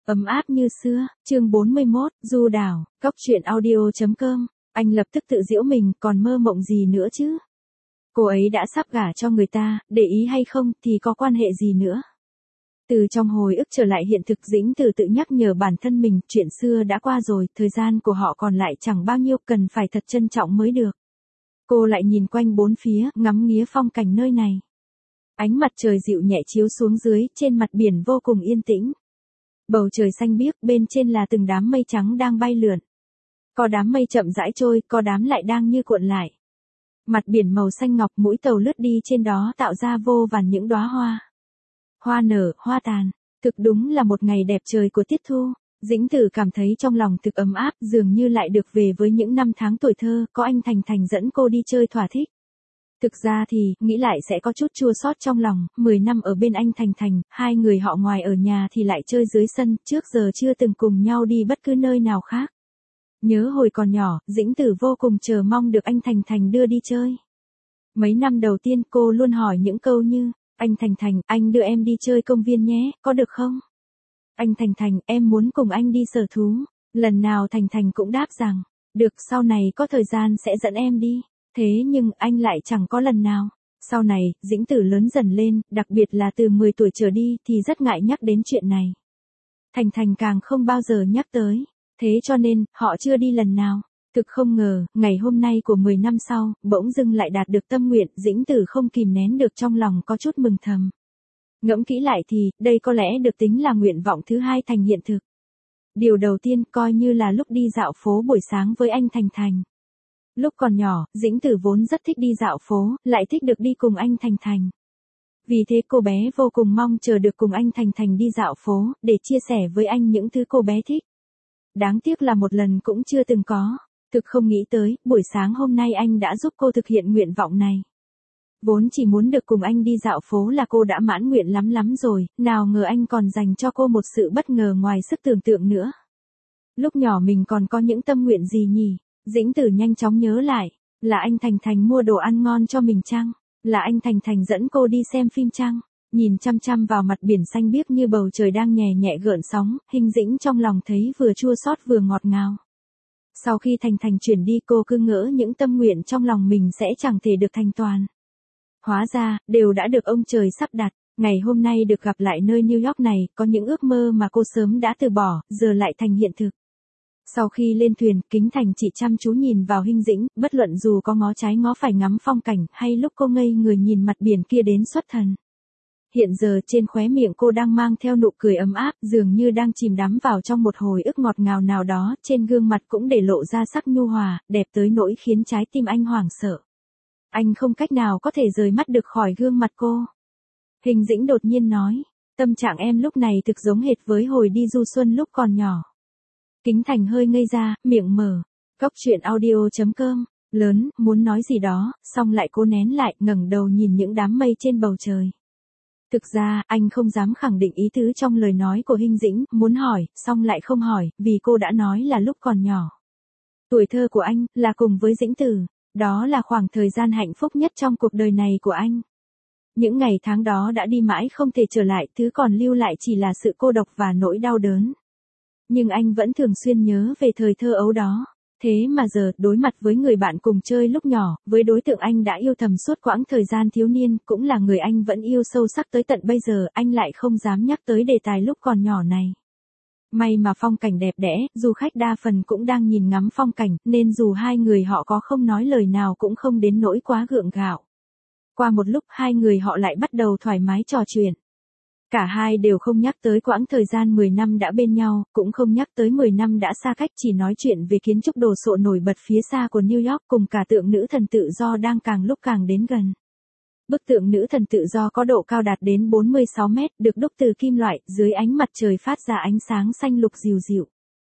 Ấm áp như xưa, chương 41, Du Đảo, Cóc truyện audio.com, anh lập tức tự giễu mình, còn mơ mộng gì nữa chứ? Cô ấy đã sắp gả cho người ta, để ý hay không thì có quan hệ gì nữa? Từ trong hồi ức trở lại hiện thực, Dĩnh Tử tự nhắc nhở bản thân mình, chuyện xưa đã qua rồi, thời gian của họ còn lại chẳng bao nhiêu, cần phải thật trân trọng mới được. Cô lại nhìn quanh bốn phía, ngắm nghía phong cảnh nơi này. Ánh mặt trời dịu nhẹ chiếu xuống dưới, trên mặt biển vô cùng yên tĩnh. Bầu trời xanh biếc, bên trên là từng đám mây trắng đang bay lượn. Có đám mây chậm rãi trôi, có đám lại đang như cuộn lại. Mặt biển màu xanh ngọc, mũi tàu lướt đi trên đó tạo ra vô vàn những đóa hoa. Hoa nở, hoa tàn, thực đúng là một ngày đẹp trời của tiết thu. Dĩnh Tử cảm thấy trong lòng thực ấm áp, dường như lại được về với những năm tháng tuổi thơ, có anh Thành Thành dẫn cô đi chơi thỏa thích. Thực ra thì, nghĩ lại sẽ có chút chua xót trong lòng, 10 năm ở bên anh Thành Thành, hai người họ ngoài ở nhà thì lại chơi dưới sân, trước giờ chưa từng cùng nhau đi bất cứ nơi nào khác. Nhớ hồi còn nhỏ, Dĩnh Tử vô cùng chờ mong được anh Thành Thành đưa đi chơi. Mấy năm đầu tiên cô luôn hỏi những câu như, anh Thành Thành, anh đưa em đi chơi công viên nhé, có được không? Anh Thành Thành, em muốn cùng anh đi sở thú. Lần nào Thành Thành cũng đáp rằng, được, sau này có thời gian sẽ dẫn em đi. Thế nhưng anh lại chẳng có lần nào. Sau này, Dĩnh Tử lớn dần lên, đặc biệt là từ 10 tuổi trở đi thì rất ngại nhắc đến chuyện này. Thành Thành càng không bao giờ nhắc tới. Thế cho nên, họ chưa đi lần nào. Thực không ngờ, ngày hôm nay của 10 năm sau, bỗng dưng lại đạt được tâm nguyện, Dĩnh Tử không kìm nén được trong lòng có chút mừng thầm. Ngẫm kỹ lại thì, đây có lẽ được tính là nguyện vọng thứ hai thành hiện thực. Điều đầu tiên coi như là lúc đi dạo phố buổi sáng với anh Thành Thành. Lúc còn nhỏ, Dĩnh Tử vốn rất thích đi dạo phố, lại thích được đi cùng anh Thành Thành. Vì thế cô bé vô cùng mong chờ được cùng anh Thành Thành đi dạo phố, để chia sẻ với anh những thứ cô bé thích. Đáng tiếc là một lần cũng chưa từng có. Thực không nghĩ tới, buổi sáng hôm nay anh đã giúp cô thực hiện nguyện vọng này. Vốn chỉ muốn được cùng anh đi dạo phố là cô đã mãn nguyện lắm rồi, nào ngờ anh còn dành cho cô một sự bất ngờ ngoài sức tưởng tượng nữa. Lúc nhỏ mình còn có những tâm nguyện gì nhỉ? Dĩnh Tử nhanh chóng nhớ lại, là anh Thành Thành mua đồ ăn ngon cho mình chăng? Là anh Thành Thành dẫn cô đi xem phim chăng? Nhìn chăm chăm vào mặt biển xanh biếc như bầu trời đang nhẹ nhẹ gợn sóng, Hình Dĩnh trong lòng thấy vừa chua xót vừa ngọt ngào. Sau khi Thành Thành chuyển đi cô cứ ngỡ những tâm nguyện trong lòng mình sẽ chẳng thể được thành toàn. Hóa ra, đều đã được ông trời sắp đặt, ngày hôm nay được gặp lại nơi New York này, có những ước mơ mà cô sớm đã từ bỏ, giờ lại thành hiện thực. Sau khi lên thuyền, Kính Thành chỉ chăm chú nhìn vào Hình Dĩnh, bất luận dù có ngó trái ngó phải ngắm phong cảnh, hay lúc cô ngây người nhìn mặt biển kia đến xuất thần. Hiện giờ trên khóe miệng cô đang mang theo nụ cười ấm áp, dường như đang chìm đắm vào trong một hồi ức ngọt ngào nào đó, trên gương mặt cũng để lộ ra sắc nhu hòa, đẹp tới nỗi khiến trái tim anh hoảng sợ. Anh không cách nào có thể rời mắt được khỏi gương mặt cô. Hình Dĩnh đột nhiên nói, tâm trạng em lúc này thực giống hệt với hồi đi du xuân lúc còn nhỏ. Kính Thành hơi ngây ra, miệng mở. Cóc truyện audio.com, lớn, muốn nói gì đó, xong lại cố nén lại, ngẩng đầu nhìn những đám mây trên bầu trời. Thực ra, anh không dám khẳng định ý tứ trong lời nói của Hình Dĩnh, muốn hỏi, xong lại không hỏi, vì cô đã nói là lúc còn nhỏ. Tuổi thơ của anh, là cùng với Dĩnh Tử, đó là khoảng thời gian hạnh phúc nhất trong cuộc đời này của anh. Những ngày tháng đó đã đi mãi không thể trở lại, thứ còn lưu lại chỉ là sự cô độc và nỗi đau đớn. Nhưng anh vẫn thường xuyên nhớ về thời thơ ấu đó. Thế mà giờ, đối mặt với người bạn cùng chơi lúc nhỏ, với đối tượng anh đã yêu thầm suốt quãng thời gian thiếu niên, cũng là người anh vẫn yêu sâu sắc tới tận bây giờ, anh lại không dám nhắc tới đề tài lúc còn nhỏ này. May mà phong cảnh đẹp đẽ, du khách đa phần cũng đang nhìn ngắm phong cảnh, nên dù hai người họ có không nói lời nào cũng không đến nỗi quá gượng gạo. Qua một lúc hai người họ lại bắt đầu thoải mái trò chuyện. Cả hai đều không nhắc tới quãng thời gian 10 năm đã bên nhau, cũng không nhắc tới 10 năm đã xa cách, chỉ nói chuyện về kiến trúc đồ sộ nổi bật phía xa của New York cùng cả tượng nữ thần tự do đang càng lúc càng đến gần. Bức tượng nữ thần tự do có độ cao đạt đến 46 mét, được đúc từ kim loại, dưới ánh mặt trời phát ra ánh sáng xanh lục dịu dịu.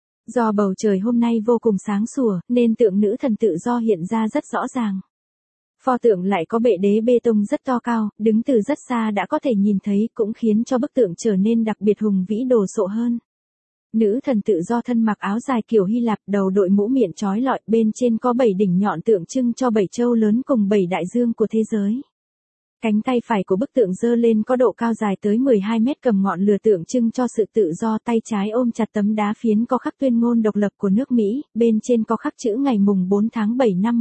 Do bầu trời hôm nay vô cùng sáng sủa, nên tượng nữ thần tự do hiện ra rất rõ ràng. Pho tượng lại có bệ đế bê tông rất to cao, đứng từ rất xa đã có thể nhìn thấy, cũng khiến cho bức tượng trở nên đặc biệt hùng vĩ đồ sộ hơn. Nữ thần tự do thân mặc áo dài kiểu Hy Lạp, đầu đội mũ miệng trói lọi, bên trên có 7 đỉnh nhọn tượng trưng cho 7 châu lớn cùng 7 đại dương của thế giới. Cánh tay phải của bức tượng giơ lên có độ cao dài tới 12 mét cầm ngọn lửa tượng trưng cho sự tự do, tay trái ôm chặt tấm đá phiến có khắc tuyên ngôn độc lập của nước Mỹ, bên trên có khắc chữ ngày mùng 4 tháng 7 năm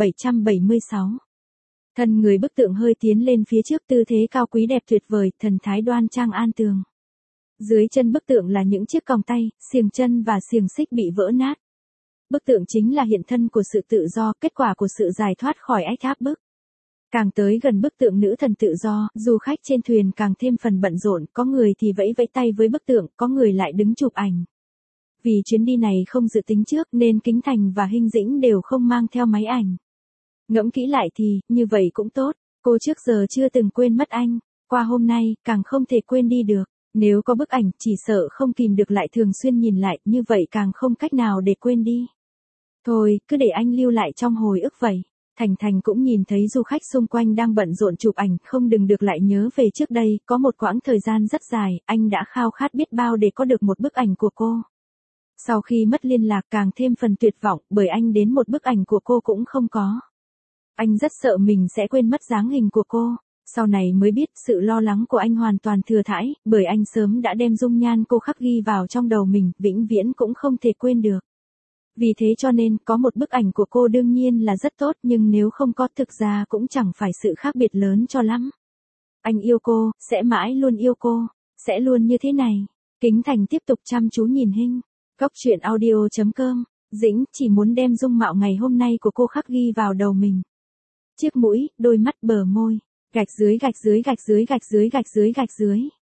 1776. Thân người bức tượng hơi tiến lên phía trước, tư thế cao quý đẹp tuyệt vời, thần thái đoan trang an tường. Dưới chân bức tượng là những chiếc còng tay, xiềng chân và xiềng xích bị vỡ nát. Bức tượng chính là hiện thân của sự tự do, kết quả của sự giải thoát khỏi ách áp bức. Càng tới gần bức tượng nữ thần tự do, du khách trên thuyền càng thêm phần bận rộn, có người thì vẫy vẫy tay với bức tượng, có người lại đứng chụp ảnh. Vì chuyến đi này không dự tính trước nên Kính Thành và Hinh Dĩnh đều không mang theo máy ảnh. Ngẫm kỹ lại thì, như vậy cũng tốt, cô trước giờ chưa từng quên mất anh, qua hôm nay, càng không thể quên đi được. Nếu có bức ảnh, chỉ sợ không kìm được lại thường xuyên nhìn lại, như vậy càng không cách nào để quên đi. Thôi, cứ để anh lưu lại trong hồi ức vậy. Thành Thành cũng nhìn thấy du khách xung quanh đang bận rộn chụp ảnh, không đừng được lại nhớ về trước đây, có một quãng thời gian rất dài, anh đã khao khát biết bao để có được một bức ảnh của cô. Sau khi mất liên lạc càng thêm phần tuyệt vọng, bởi anh đến một bức ảnh của cô cũng không có. Anh rất sợ mình sẽ quên mất dáng hình của cô. Sau này mới biết sự lo lắng của anh hoàn toàn thừa thãi, bởi anh sớm đã đem dung nhan cô khắc ghi vào trong đầu mình, vĩnh viễn cũng không thể quên được. Vì thế cho nên, có một bức ảnh của cô đương nhiên là rất tốt, nhưng nếu không có thực ra cũng chẳng phải sự khác biệt lớn cho lắm. Anh yêu cô, sẽ mãi luôn yêu cô, sẽ luôn như thế này. Kính Thành tiếp tục chăm chú nhìn Hinh. Góc truyện audio.com, Dĩnh chỉ muốn đem dung mạo ngày hôm nay của cô khắc ghi vào đầu mình. Chiếc mũi, đôi mắt, bờ môi. Gạch dưới gạch dưới gạch dưới gạch dưới gạch dưới gạch dưới.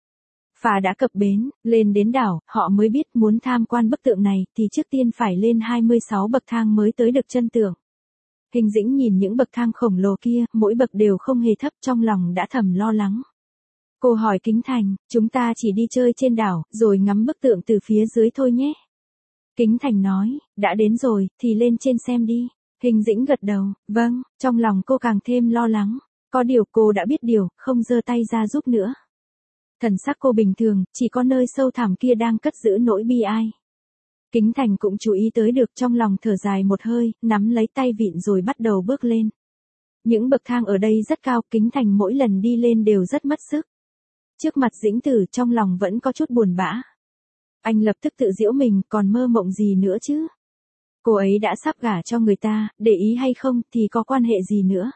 Phà đã cập bến, lên đến đảo, họ mới biết muốn tham quan bức tượng này thì trước tiên phải lên 26 bậc thang mới tới được chân tượng. Hinh Dĩnh nhìn những bậc thang khổng lồ kia, mỗi bậc đều không hề thấp, trong lòng đã thầm lo lắng. Cô hỏi Kính Thành, chúng ta chỉ đi chơi trên đảo, rồi ngắm bức tượng từ phía dưới thôi nhé. Kính Thành nói, đã đến rồi, thì lên trên xem đi. Hinh Dĩnh gật đầu, vâng, trong lòng cô càng thêm lo lắng. Có điều cô đã biết điều, không giơ tay ra giúp nữa. Thần sắc cô bình thường, chỉ có nơi sâu thẳm kia đang cất giữ nỗi bi ai. Kính Thành cũng chú ý tới được, trong lòng thở dài một hơi, nắm lấy tay vịn rồi bắt đầu bước lên. Những bậc thang ở đây rất cao, Kính Thành mỗi lần đi lên đều rất mất sức. Trước mặt Dĩnh Tử trong lòng vẫn có chút buồn bã. Anh lập tức tự giễu mình, còn mơ mộng gì nữa chứ? Cô ấy đã sắp gả cho người ta, để ý hay không thì có quan hệ gì nữa?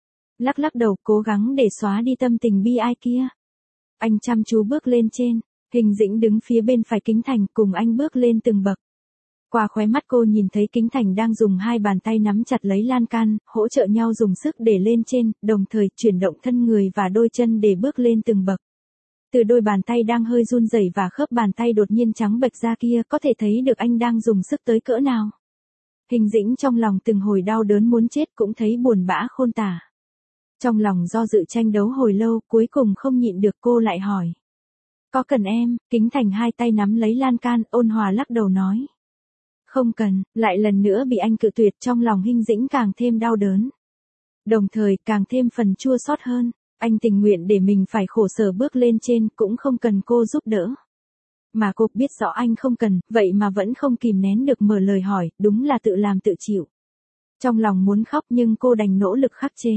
Lắc lắc đầu, cố gắng để xóa đi tâm tình bi ai kia. Anh chăm chú bước lên trên, Hinh Dĩnh đứng phía bên phải Kính Thành cùng anh bước lên từng bậc. Qua khóe mắt cô nhìn thấy Kính Thành đang dùng hai bàn tay nắm chặt lấy lan can, hỗ trợ nhau dùng sức để lên trên, đồng thời chuyển động thân người và đôi chân để bước lên từng bậc. Từ đôi bàn tay đang hơi run rẩy và khớp bàn tay đột nhiên trắng bệch ra kia có thể thấy được anh đang dùng sức tới cỡ nào. Hinh Dĩnh trong lòng từng hồi đau đớn muốn chết cũng thấy buồn bã khôn tả. Trong lòng do dự tranh đấu hồi lâu, cuối cùng không nhịn được cô lại hỏi. Có cần em? Kính Thành hai tay nắm lấy lan can, ôn hòa lắc đầu nói. Không cần, lại lần nữa bị anh cự tuyệt, trong lòng Hinh Dĩnh càng thêm đau đớn. Đồng thời càng thêm phần chua xót hơn, anh tình nguyện để mình phải khổ sở bước lên trên cũng không cần cô giúp đỡ. Mà cô biết rõ anh không cần, vậy mà vẫn không kìm nén được mở lời hỏi, đúng là tự làm tự chịu. Trong lòng muốn khóc nhưng cô đành nỗ lực khắc chế.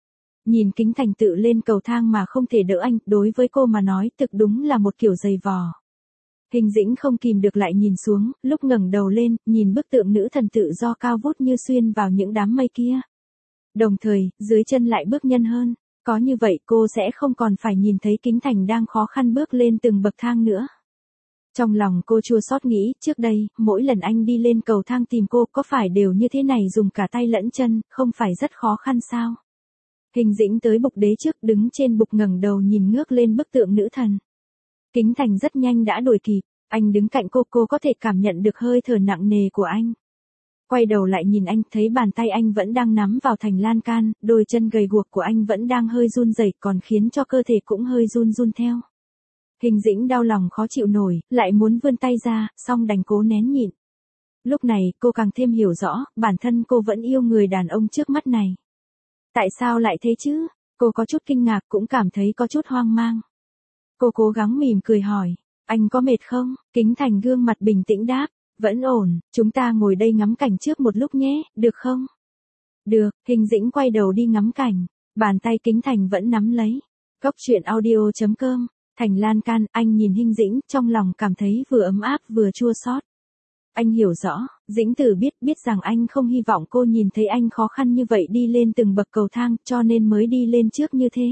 Nhìn Kính Thành tự lên cầu thang mà không thể đỡ anh, đối với cô mà nói thực đúng là một kiểu giày vò. Hinh Dĩnh không kìm được lại nhìn xuống, lúc ngẩng đầu lên, nhìn bức tượng nữ thần tự do cao vút như xuyên vào những đám mây kia. Đồng thời, dưới chân lại bước nhân hơn, có như vậy cô sẽ không còn phải nhìn thấy Kính Thành đang khó khăn bước lên từng bậc thang nữa. Trong lòng cô chua xót nghĩ, trước đây, mỗi lần anh đi lên cầu thang tìm cô có phải đều như thế này dùng cả tay lẫn chân, không phải rất khó khăn sao? Hinh Dĩnh tới bục đế trước đứng trên bục ngẩng đầu nhìn ngước lên bức tượng nữ thần. Kính Thành rất nhanh đã đuổi kịp, anh đứng cạnh cô có thể cảm nhận được hơi thở nặng nề của anh. Quay đầu lại nhìn anh thấy bàn tay anh vẫn đang nắm vào thành lan can, đôi chân gầy guộc của anh vẫn đang hơi run rẩy còn khiến cho cơ thể cũng hơi run run theo. Hinh Dĩnh đau lòng khó chịu nổi, lại muốn vươn tay ra, song đành cố nén nhịn. Lúc này cô càng thêm hiểu rõ, bản thân cô vẫn yêu người đàn ông trước mắt này. Tại sao lại thế chứ? Cô có chút kinh ngạc cũng cảm thấy có chút hoang mang. Cô cố gắng mỉm cười hỏi, anh có mệt không? Kính Thành gương mặt bình tĩnh đáp, vẫn ổn, chúng ta ngồi đây ngắm cảnh trước một lúc nhé, được không? Được, Hinh Dĩnh quay đầu đi ngắm cảnh. Bàn tay Kính Thành vẫn nắm lấy. Cốc truyện audio.com, Thành lan can, anh nhìn Hinh Dĩnh, trong lòng cảm thấy vừa ấm áp vừa chua xót. Anh hiểu rõ, Dĩnh Tử biết rằng anh không hy vọng cô nhìn thấy anh khó khăn như vậy đi lên từng bậc cầu thang, cho nên mới đi lên trước như thế.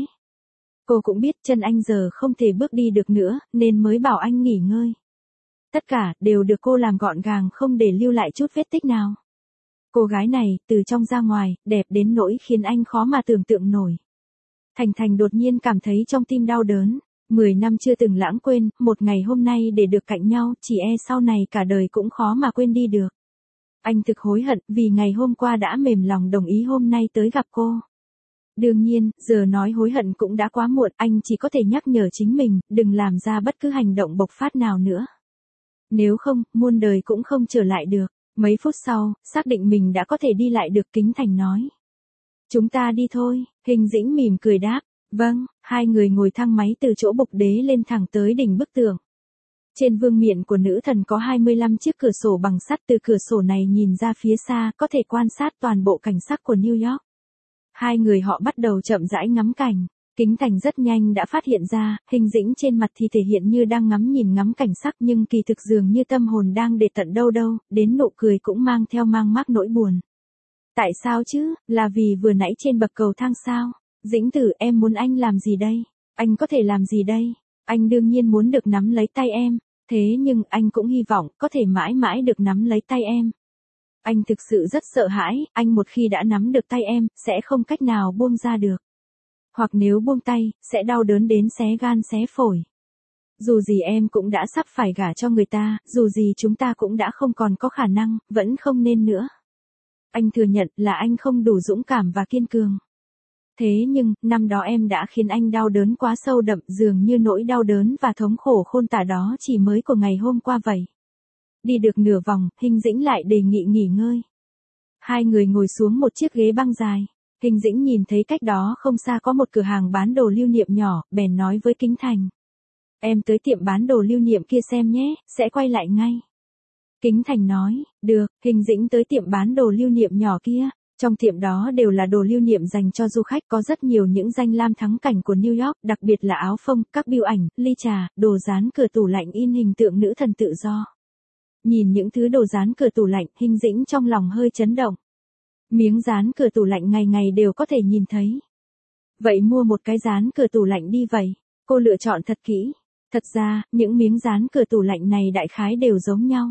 Cô cũng biết chân anh giờ không thể bước đi được nữa, nên mới bảo anh nghỉ ngơi. Tất cả đều được cô làm gọn gàng không để lưu lại chút vết tích nào. Cô gái này, từ trong ra ngoài, đẹp đến nỗi khiến anh khó mà tưởng tượng nổi. Thành đột nhiên cảm thấy trong tim đau đớn. 10 năm chưa từng lãng quên, một ngày hôm nay để được cạnh nhau, chỉ e sau này cả đời cũng khó mà quên đi được. Anh thực hối hận vì ngày hôm qua đã mềm lòng đồng ý hôm nay tới gặp cô. Đương nhiên, giờ nói hối hận cũng đã quá muộn, anh chỉ có thể nhắc nhở chính mình, đừng làm ra bất cứ hành động bộc phát nào nữa. Nếu không, muôn đời cũng không trở lại được. Mấy phút sau, xác định mình đã có thể đi lại được, Kính Thành nói. Chúng ta đi thôi, Hinh Dĩnh mỉm cười đáp. Vâng, hai người ngồi thang máy từ chỗ Bục Đế lên thẳng tới đỉnh bức tường. Trên vương miện của nữ thần có 25 chiếc cửa sổ bằng sắt, từ cửa sổ này nhìn ra phía xa có thể quan sát toàn bộ cảnh sắc của New York. Hai người họ bắt đầu chậm rãi ngắm cảnh. Kính Thành rất nhanh đã phát hiện ra, Hinh Dĩnh trên mặt thì thể hiện như đang ngắm cảnh sắc nhưng kỳ thực dường như tâm hồn đang để tận đâu, đến nụ cười cũng mang mác nỗi buồn. Tại sao chứ, là vì vừa nãy trên bậc cầu thang sao? Dĩnh Tử, em muốn anh làm gì đây? Anh có thể làm gì đây? Anh đương nhiên muốn được nắm lấy tay em, thế nhưng anh cũng hy vọng có thể mãi mãi được nắm lấy tay em. Anh thực sự rất sợ hãi, anh một khi đã nắm được tay em, sẽ không cách nào buông ra được. Hoặc nếu buông tay, sẽ đau đớn đến xé gan xé phổi. Dù gì em cũng đã sắp phải gả cho người ta, dù gì chúng ta cũng đã không còn có khả năng, vẫn không nên nữa. Anh thừa nhận là anh không đủ dũng cảm và kiên cường. Thế nhưng, năm đó em đã khiến anh đau đớn quá sâu đậm, dường như nỗi đau đớn và thống khổ khôn tả đó chỉ mới của ngày hôm qua vậy. Đi được nửa vòng, Hinh Dĩnh lại đề nghị nghỉ ngơi. Hai người ngồi xuống một chiếc ghế băng dài. Hinh Dĩnh nhìn thấy cách đó không xa có một cửa hàng bán đồ lưu niệm nhỏ, bèn nói với Kính Thành. Em tới tiệm bán đồ lưu niệm kia xem nhé, sẽ quay lại ngay. Kính Thành nói, được. Hinh Dĩnh tới tiệm bán đồ lưu niệm nhỏ kia. Trong tiệm đó đều là đồ lưu niệm dành cho du khách, có rất nhiều những danh lam thắng cảnh của New York, đặc biệt là áo phông, các bưu ảnh, ly trà, đồ dán cửa tủ lạnh in hình tượng nữ thần tự do. Nhìn những thứ đồ dán cửa tủ lạnh, Hinh Dĩnh trong lòng hơi chấn động. Miếng dán cửa tủ lạnh ngày ngày đều có thể nhìn thấy. Vậy mua một cái dán cửa tủ lạnh đi vậy. Cô lựa chọn thật kỹ. Thật ra, những miếng dán cửa tủ lạnh này đại khái đều giống nhau.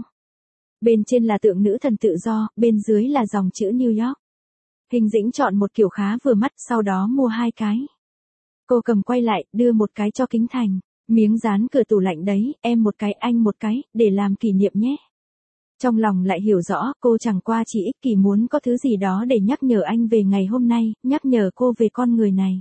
Bên trên là tượng nữ thần tự do, bên dưới là dòng chữ New York. Hinh Dĩnh chọn một kiểu khá vừa mắt, sau đó mua 2 cái. Cô cầm quay lại, đưa một cái cho Kính Thành. Miếng dán cửa tủ lạnh đấy, em một cái, anh một cái, để làm kỷ niệm nhé. Trong lòng lại hiểu rõ, cô chẳng qua chỉ ích kỷ muốn có thứ gì đó để nhắc nhở anh về ngày hôm nay, nhắc nhở cô về con người này.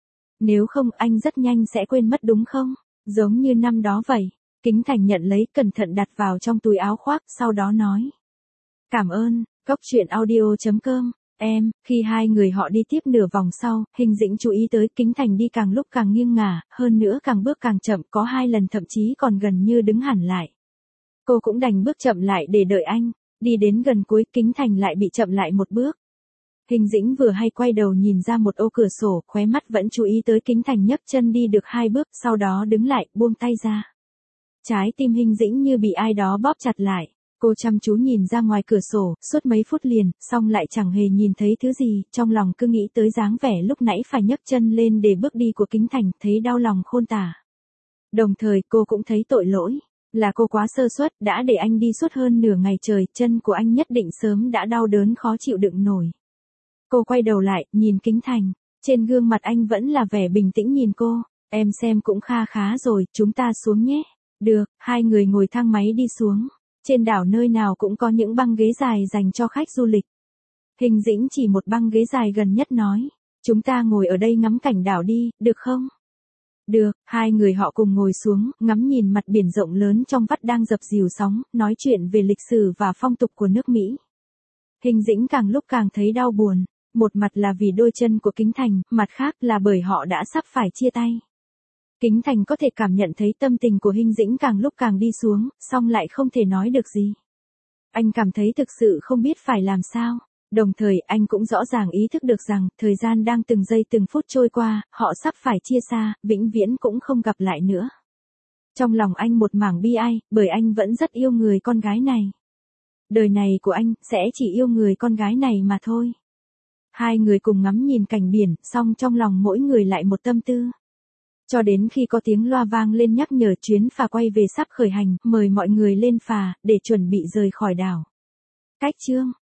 Nếu không, anh rất nhanh sẽ quên mất đúng không? Giống như năm đó vậy. Kính Thành nhận lấy, cẩn thận đặt vào trong túi áo khoác, sau đó nói. Cảm ơn, Cốc truyện audio.com. Khi hai người họ đi tiếp nửa vòng sau, Hinh Dĩnh chú ý tới Kính Thành đi càng lúc càng nghiêng ngả, hơn nữa càng bước càng chậm, có 2 lần thậm chí còn gần như đứng hẳn lại. Cô cũng đành bước chậm lại để đợi anh. Đi đến gần cuối, Kính Thành lại bị chậm lại một bước. Hinh Dĩnh vừa hay quay đầu nhìn ra một ô cửa sổ, khóe mắt vẫn chú ý tới Kính Thành nhấc chân đi được 2 bước, sau đó đứng lại, buông tay ra. Trái tim Hinh Dĩnh như bị ai đó bóp chặt lại. Cô chăm chú nhìn ra ngoài cửa sổ, suốt mấy phút liền, xong lại chẳng hề nhìn thấy thứ gì, trong lòng cứ nghĩ tới dáng vẻ lúc nãy phải nhấc chân lên để bước đi của Kính Thành, thấy đau lòng khôn tả. Đồng thời, cô cũng thấy tội lỗi. Là cô quá sơ suất, đã để anh đi suốt hơn nửa ngày trời, chân của anh nhất định sớm đã đau đớn khó chịu đựng nổi. Cô quay đầu lại, nhìn Kính Thành. Trên gương mặt anh vẫn là vẻ bình tĩnh nhìn cô. Em xem cũng khá rồi, chúng ta xuống nhé. Được, hai người ngồi thang máy đi xuống. Trên đảo nơi nào cũng có những băng ghế dài dành cho khách du lịch. Hinh Dĩnh chỉ một băng ghế dài gần nhất nói. Chúng ta ngồi ở đây ngắm cảnh đảo đi, được không? Được, hai người họ cùng ngồi xuống, ngắm nhìn mặt biển rộng lớn trong vắt đang dập dìu sóng, nói chuyện về lịch sử và phong tục của nước Mỹ. Hinh Dĩnh càng lúc càng thấy đau buồn, một mặt là vì đôi chân của Kính Thành, mặt khác là bởi họ đã sắp phải chia tay. Kính Thành có thể cảm nhận thấy tâm tình của Hinh Dĩnh càng lúc càng đi xuống, song lại không thể nói được gì. Anh cảm thấy thực sự không biết phải làm sao. Đồng thời anh cũng rõ ràng ý thức được rằng, thời gian đang từng giây từng phút trôi qua, họ sắp phải chia xa, vĩnh viễn cũng không gặp lại nữa. Trong lòng anh một mảng bi ai, bởi anh vẫn rất yêu người con gái này. Đời này của anh, sẽ chỉ yêu người con gái này mà thôi. Hai người cùng ngắm nhìn cảnh biển, song trong lòng mỗi người lại một tâm tư. Cho đến khi có tiếng loa vang lên nhắc nhở chuyến phà quay về sắp khởi hành, mời mọi người lên phà, để chuẩn bị rời khỏi đảo. Cách chương